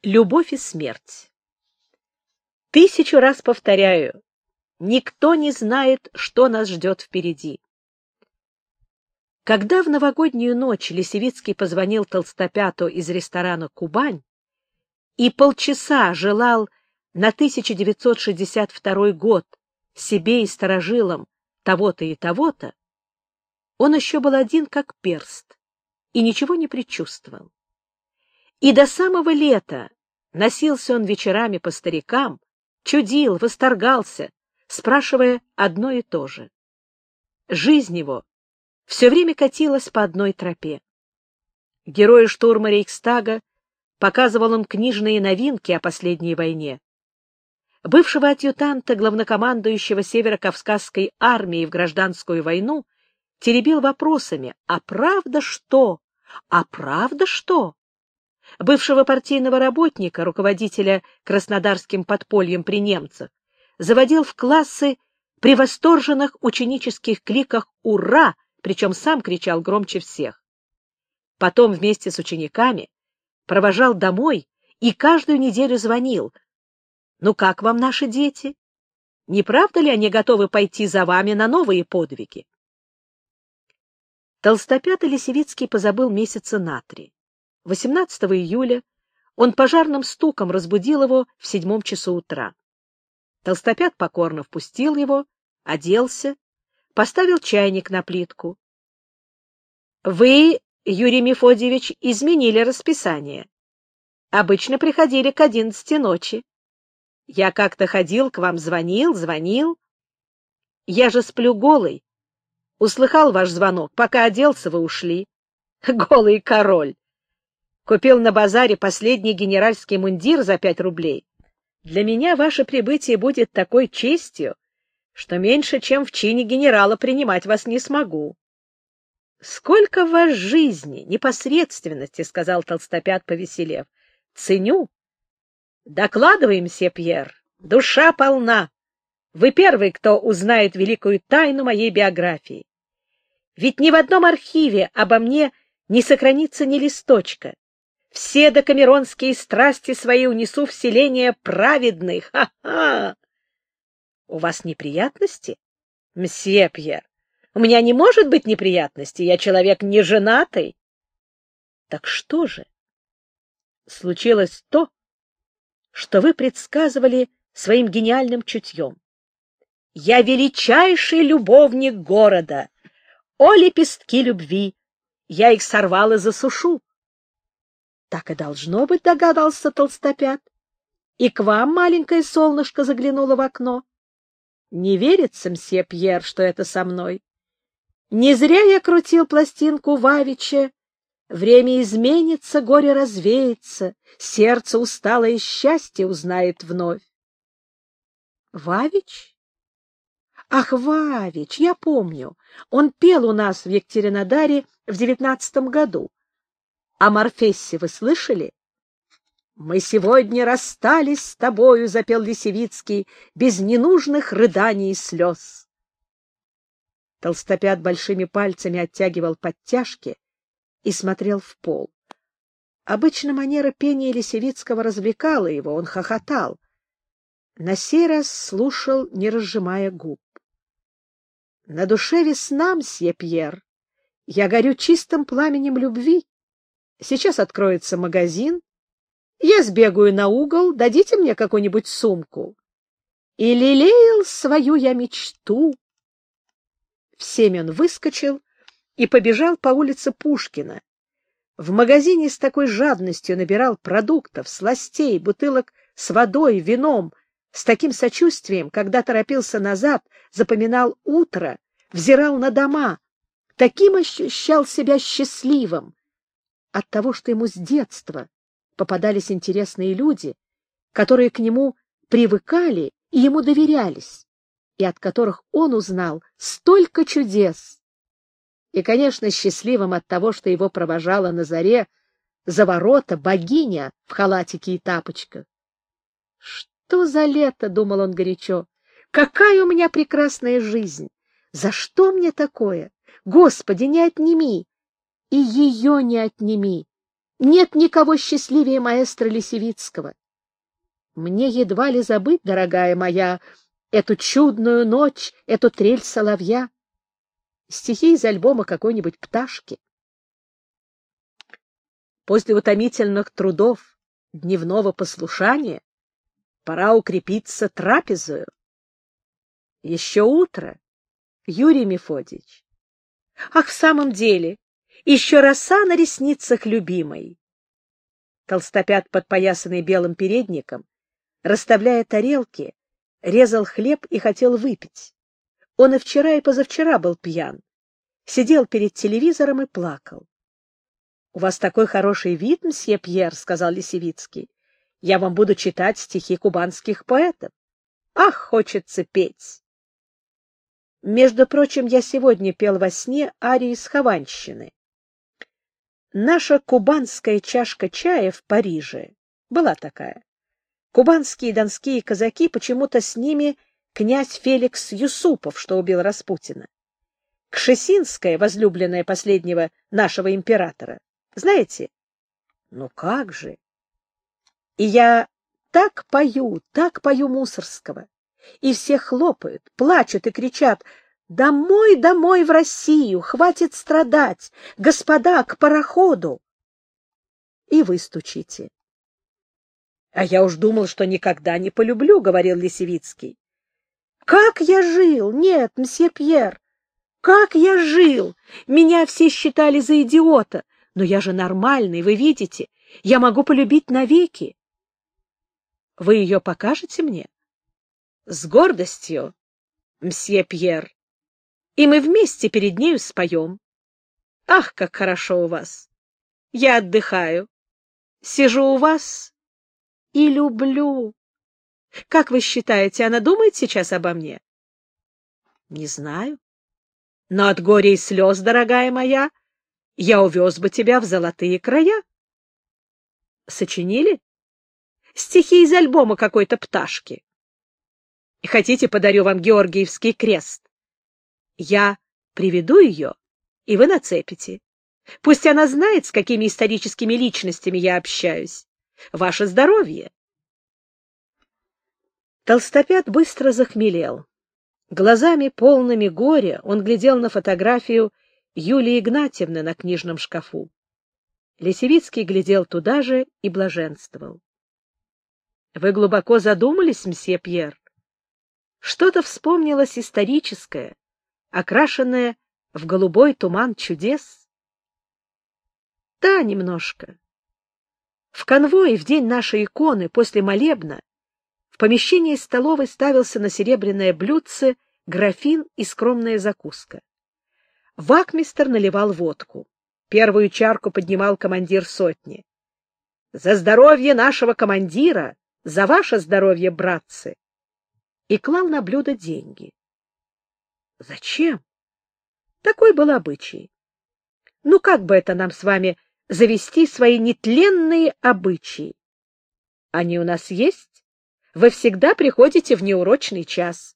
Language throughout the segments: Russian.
Любовь и смерть. 1000 раз повторяю, никто не знает, что нас ждет впереди. Когда в новогоднюю ночь Лисевицкий позвонил Толстопяту из ресторана «Кубань» и полчаса желал на 1962 год себе и старожилам того-то и того-то, он еще был один как перст и ничего не предчувствовал. И до самого лета носился он вечерами по старикам, чудил, восторгался, спрашивая одно и то же. Жизнь его все время катилась по одной тропе. Герою штурма Рейхстага показывал он книжные новинки о последней войне. Бывшего адъютанта главнокомандующего Северо-Кавказской армии в гражданскую войну теребил вопросами: «А правда что? А правда что?» Бывшего партийного работника, руководителя краснодарским подпольем при немцах, заводил в классы при восторженных ученических кликах «Ура!», причем сам кричал громче всех. Потом вместе с учениками провожал домой и каждую неделю звонил: «Ну как вам наши дети? Не правда ли они готовы пойти за вами на новые подвиги?» Толстопят Лисевицкий позабыл месяца на 3. 18 июля он пожарным стуком разбудил его в 7 часу утра. Толстопят покорно впустил его, оделся, поставил чайник на плитку. — Вы, Юрий Мефодьевич, изменили расписание. Обычно приходили к 11 ночи. Я как-то ходил к вам, звонил. Я же сплю голый. Услыхал ваш звонок, пока оделся, вы ушли. Голый король. Купил на базаре последний генеральский мундир за 5 рублей. Для меня ваше прибытие будет такой честью, что меньше, чем в чине генерала, принимать вас не смогу. — Сколько в вас жизни, непосредственности, — сказал Толстопят, повеселев. — Ценю. — Докладывай, мсье Пьер, душа полна. Вы первый, кто узнает великую тайну моей биографии. Ведь ни в одном архиве обо мне не сохранится ни листочка. Все декамеронские страсти свои унесу в селение праведных. Ха-ха! У вас неприятности, мсье Пьер? У меня не может быть неприятностей, я человек неженатый. Так что же? Случилось то, что вы предсказывали своим гениальным чутьем. Я величайший любовник города. О, лепестки любви! Я их сорвал и засушу. Так и должно быть, догадался Толстопят. И к вам маленькое солнышко заглянуло в окно. Не верится, мсье Пьер, что это со мной. Не зря я крутил пластинку Вавича. Время изменится, горе развеется, сердце усталое счастье узнает вновь. Вавич? Ах, Вавич, я помню. Он пел у нас в Екатеринодаре в 19 году. О Морфессе вы слышали? «Мы сегодня расстались с тобою», — запел Лисевицкий, без ненужных рыданий и слез. Толстопят большими пальцами оттягивал подтяжки и смотрел в пол. Обычно манера пения Лисевицкого развлекала его, он хохотал. На сей раз слушал, не разжимая губ. «На душе весна, мсье Пьер. Я горю чистым пламенем любви. Сейчас откроется магазин. Я сбегаю на угол, дадите мне какую-нибудь сумку. И лелеял свою я мечту». В 7 он выскочил и побежал по улице Пушкина. В магазине с такой жадностью набирал продуктов, сластей, бутылок с водой, вином, с таким сочувствием, когда торопился назад, запоминал утро, взирал на дома, таким ощущал себя счастливым от того, что ему с детства попадались интересные люди, которые к нему привыкали и ему доверялись, и от которых он узнал столько чудес. И, конечно, счастливым от того, что его провожала на заре за ворота богиня в халатике и тапочках. «Что за лето?» — думал он горячо. «Какая у меня прекрасная жизнь! За что мне такое? Господи, не отними! И ее не отними! Нет никого счастливее маэстро Лисевицкого. Мне едва ли забыть, дорогая моя, эту чудную ночь, эту трель соловья. Стихи из альбома какой-нибудь пташки. После утомительных трудов дневного послушания пора укрепиться трапезою. Еще утро, Юрий Мефодич. Ах, в самом деле, еще роса на ресницах любимой. Толстопят, подпоясанный белым передником, расставляя тарелки, резал хлеб и хотел выпить. Он и вчера, и позавчера был пьян. Сидел перед телевизором и плакал. — У вас такой хороший вид, мсье Пьер, — сказал Лисевицкий. — Я вам буду читать стихи кубанских поэтов. Ах, хочется петь! Между прочим, я сегодня пел во сне арии из Хованщины. Наша кубанская чашка чая в Париже была такая. Кубанские и донские казаки, почему-то с ними князь Феликс Юсупов, что убил Распутина. Кшесинская, возлюбленная последнего нашего императора. Знаете? Ну как же! И я так пою Мусорского. И все хлопают, плачут и кричат: «Домой, домой в Россию! Хватит страдать! Господа, к пароходу!» И вы стучите. — А я уж думал, что никогда не полюблю, — говорил Лисевицкий. — Как я жил! Нет, мсье Пьер, как я жил! Меня все считали за идиота, но я же нормальный, вы видите, я могу полюбить навеки. Вы ее покажете мне? — С гордостью, мсье Пьер. И мы вместе перед нею споем. Ах, как хорошо у вас! Я отдыхаю, сижу у вас и люблю. Как вы считаете, она думает сейчас обо мне? Не знаю. Но от горя и слез, дорогая моя, я увез бы тебя в золотые края. Сочинили? Стихи из альбома какой-то пташки. Хотите, подарю вам Георгиевский крест? Я приведу ее, и вы нацепите. Пусть она знает, с какими историческими личностями я общаюсь. Ваше здоровье! Толстопят быстро захмелел. Глазами, полными горя, он глядел на фотографию Юлии Игнатьевны на книжном шкафу. Лисевицкий глядел туда же и блаженствовал. — Вы глубоко задумались, мсье Пьер? Что-то вспомнилось историческое, окрашенное в голубой туман чудес? — Да, немножко. В конвое в день нашей иконы после молебна в помещении столовой ставился на серебряное блюдце графин и скромная закуска. Вахмистр наливал водку. Первую чарку поднимал командир сотни. — За здоровье нашего командира! За ваше здоровье, братцы! И клал на блюдо деньги. — Зачем? Такой был обычай. Ну, как бы это нам с вами завести свои нетленные обычаи? Они у нас есть. Вы всегда приходите в неурочный час.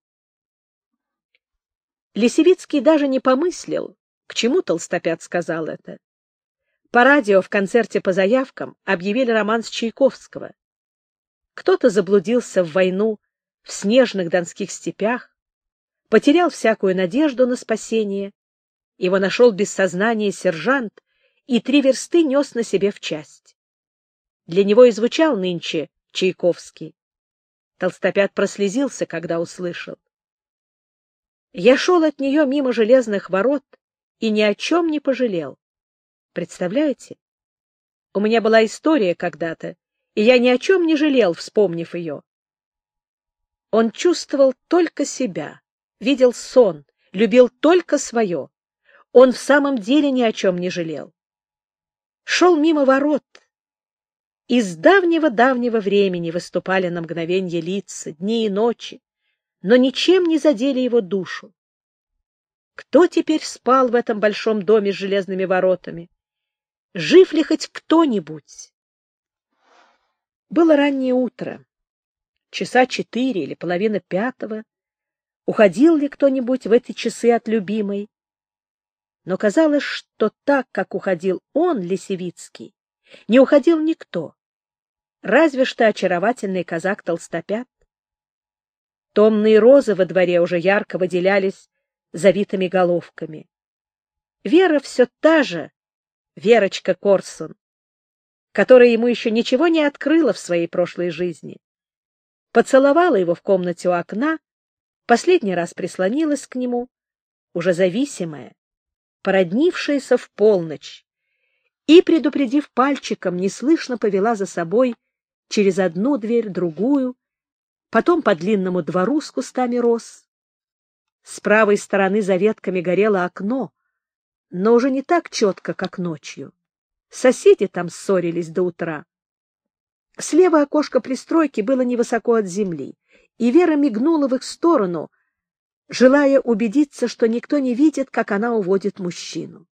Лисевицкий даже не помыслил, к чему Толстопят сказал это. По радио в концерте по заявкам объявили романс Чайковского. Кто-то заблудился в войну в снежных донских степях, потерял всякую надежду на спасение. Его нашел без сознания сержант и 3 версты нес на себе в часть. Для него и звучал нынче Чайковский. Толстопят прослезился, когда услышал. Я шел от нее мимо железных ворот и ни о чем не пожалел. Представляете? У меня была история когда-то, и я ни о чем не жалел, вспомнив ее. Он чувствовал только себя, видел сон, любил только свое. Он в самом деле ни о чем не жалел. Шел мимо ворот. Из давнего-давнего времени выступали на мгновенье лица, дни и ночи, но ничем не задели его душу. Кто теперь спал в этом большом доме с железными воротами? Жив ли хоть кто-нибудь? Было раннее утро, часа 4 или половина 5. Уходил ли кто-нибудь в эти часы от любимой? Но казалось, что так, как уходил он, Лисевицкий, Не уходил никто, разве что очаровательный казак Толстопят. Томные розы во дворе уже ярко выделялись завитыми головками. Вера все та же, Верочка Корсун, которая ему еще ничего не открыла в своей прошлой жизни. Поцеловала его в комнате у окна, последний раз прислонилась к нему, уже зависимая, породнившаяся в полночь, и, предупредив пальчиком, неслышно повела за собой через одну дверь, другую, потом по длинному двору с кустами роз. С правой стороны за ветками горело окно, но уже не так четко, как ночью. Соседи там ссорились до утра. Слева окошко пристройки было невысоко от земли, и Вера мигнула в их сторону, желая убедиться, что никто не видит, как она уводит мужчину.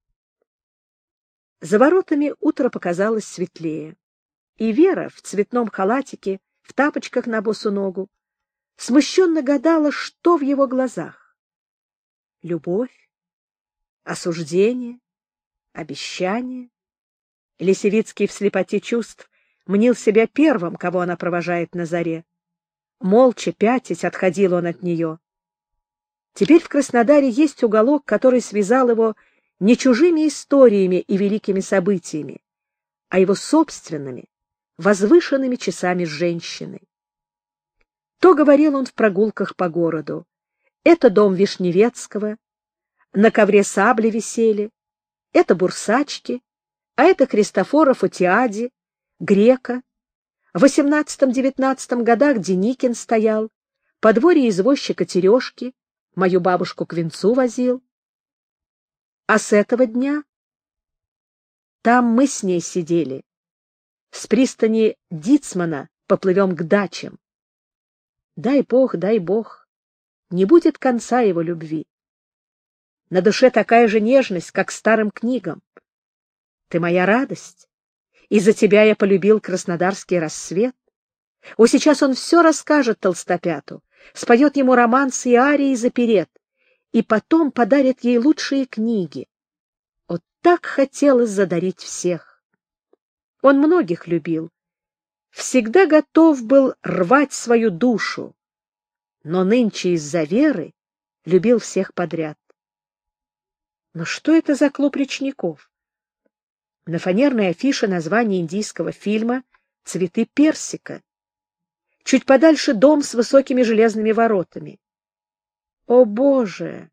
За воротами утро показалось светлее, и Вера в цветном халатике, в тапочках на босу ногу, смущенно гадала, что в его глазах. Любовь? Осуждение? Обещание? Лисевицкий в слепоте чувств мнил себя первым, кого она провожает на заре. Молча, пятясь, отходил он от нее. Теперь в Краснодаре есть уголок, который связал его не чужими историями и великими событиями, а его собственными, возвышенными часами с женщиной. То говорил он в прогулках по городу. Это дом Вишневецкого, на ковре сабли висели, это бурсачки, а это Христофоров у Тиади, Грека. В 18-19 годах Деникин стоял, подворье извозчика Терешки, мою бабушку к венцу возил. А с этого дня там мы с ней сидели. С пристани Дицмана поплывем к дачам. Дай Бог, не будет конца его любви. На душе такая же нежность, как старым книгам. Ты моя радость. Из-за тебя я полюбил краснодарский рассвет. О, сейчас он все расскажет Толстопяту, споет ему романсы и арии заперет, и потом подарит ей лучшие книги. Вот так хотелось задарить всех. Он многих любил, всегда готов был рвать свою душу, но нынче из-за Веры любил всех подряд. Но что это за клуб речников? На фанерной афише название индийского фильма «Цветы персика». Чуть подальше дом с высокими железными воротами. О, Боже!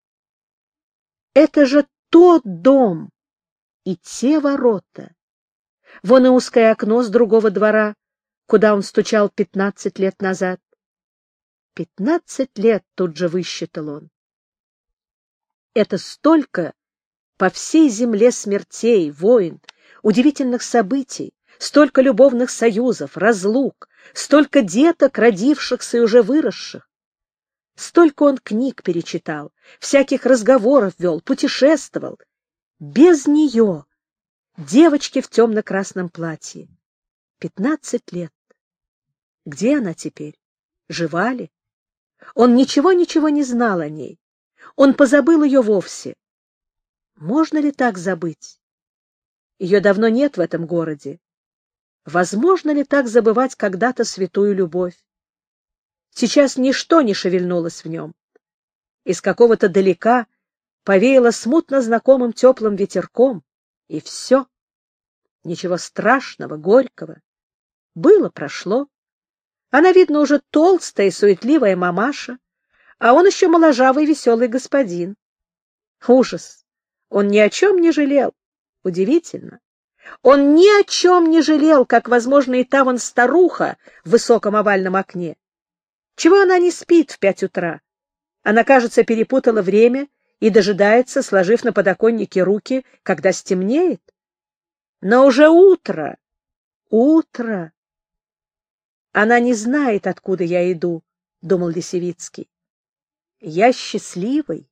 Это же тот дом и те ворота. Вон и узкое окно с другого двора, куда он стучал 15 лет назад. 15 лет тут же высчитал он. Это столько по всей земле смертей, войн, удивительных событий, столько любовных союзов, разлук, столько деток, родившихся и уже выросших. Столько он книг перечитал, всяких разговоров вел, путешествовал. Без нее, девочки в темно-красном платье. 15 лет. Где она теперь? Жива ли? Он ничего не знал о ней. Он позабыл ее вовсе. Можно ли так забыть? Ее давно нет в этом городе. Возможно ли так забывать когда-то святую любовь? Сейчас ничто не шевельнулось в нем. Из какого-то далека повеяло смутно знакомым теплым ветерком, и все. Ничего страшного, горького. Было, прошло. Она, видно, уже толстая и суетливая мамаша, а он еще моложавый веселый господин. Ужас! Он ни о чем не жалел. Удивительно. Он ни о чем не жалел, как, возможно, и та вон старуха в высоком овальном окне. Чего она не спит в 5 утра? Она, кажется, перепутала время и дожидается, сложив на подоконнике руки, когда стемнеет. Но уже утро. Утро. Она не знает, откуда я иду, — думал Лисевицкий. Я счастливый.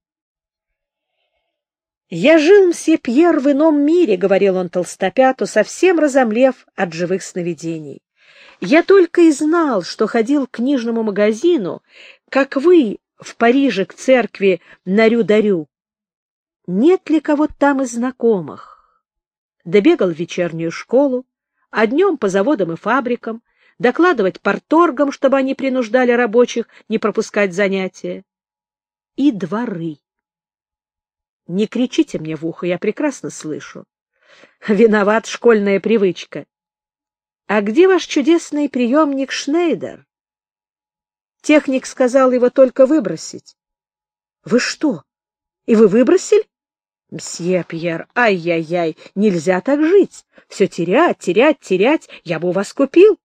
«Я жил, мсье Пьер, в ином мире», — говорил он Толстопяту, совсем разомлев от живых сновидений. «Я только и знал, что ходил к книжному магазину, как вы в Париже к церкви на Рю-д'Арю. Нет ли кого там из знакомых? добегал в вечернюю школу, а днем по заводам и фабрикам, докладывать парторгам, чтобы они принуждали рабочих не пропускать занятия. И дворы. Не кричите мне в ухо, я прекрасно слышу. Виноват школьная привычка. А где ваш чудесный приемник Шнейдер? Техник сказал его только выбросить. Вы что? И вы выбросили? Мсье Пьер, ай-яй-яй, нельзя так жить. Все терять, терять, терять. Я бы у вас купил.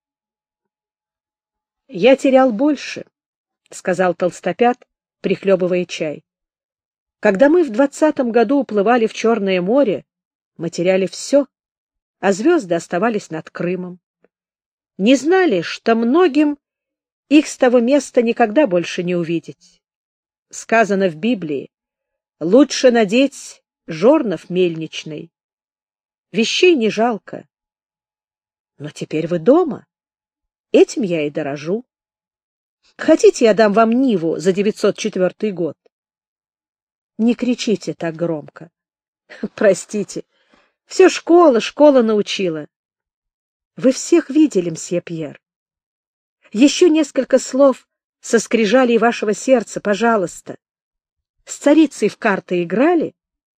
Я терял больше, — сказал Толстопят, прихлебывая чай. Когда мы в 20-м году уплывали в Черное море, мы теряли все, а звезды оставались над Крымом. Не знали, что многим их с того места никогда больше не увидеть. Сказано в Библии: лучше надеть жорнов мельничный. Вещей не жалко. Но теперь вы дома. Этим я и дорожу. Хотите, я дам вам Ниву за 904 год? Не кричите так громко. Простите. Все школа научила. Вы всех видели, мсье Пьер. Еще несколько слов со скрижалей вашего сердца, пожалуйста. С царицей в карты играли?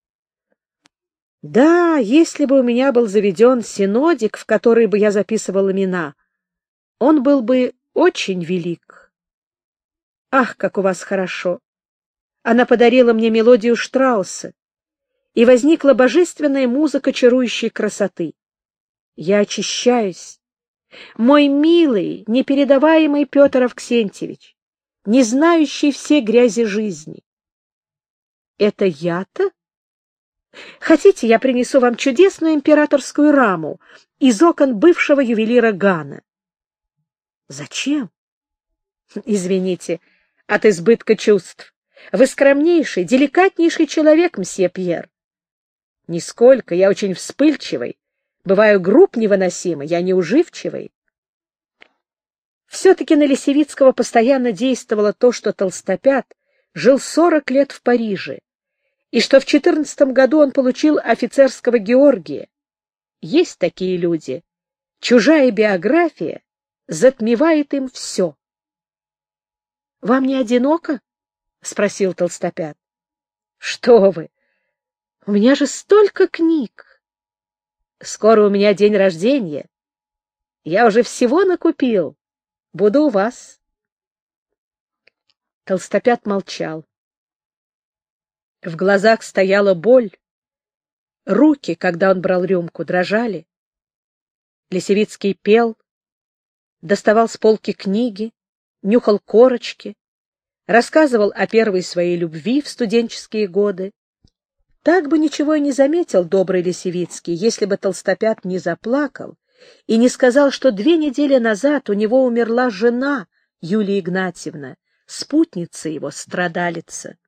Да, если бы у меня был заведен синодик, в который бы я записывал имена, он был бы очень велик. Ах, как у вас хорошо! Она подарила мне мелодию Штрауса, и возникла божественная музыка чарующей красоты. Я очищаюсь. Мой милый, непередаваемый Петр Авксентьевич, не знающий все грязи жизни. Это я-то? Хотите, я принесу вам чудесную императорскую раму из окон бывшего ювелира Гана? Зачем? Извините, от избытка чувств. Вы скромнейший, деликатнейший человек, мсье Пьер. Нисколько, я очень вспыльчивый, бываю груб невыносимо, я неуживчивый. Все-таки на Лисевицкого постоянно действовало то, что Толстопят жил 40 лет в Париже, и что в 14 году он получил офицерского Георгия. Есть такие люди. Чужая биография затмевает им все. — Вам не одиноко? — спросил Толстопят. — Что вы! У меня же столько книг! Скоро у меня день рождения. Я уже всего накупил. Буду у вас. Толстопят молчал. В глазах стояла боль. Руки, когда он брал рюмку, дрожали. Лисевицкий пел, доставал с полки книги, нюхал корочки, рассказывал о первой своей любви в студенческие годы. Так бы ничего и не заметил добрый Лисевицкий, если бы Толстопят не заплакал и не сказал, что 2 недели назад у него умерла жена Юлия Игнатьевна, спутница его, страдалица.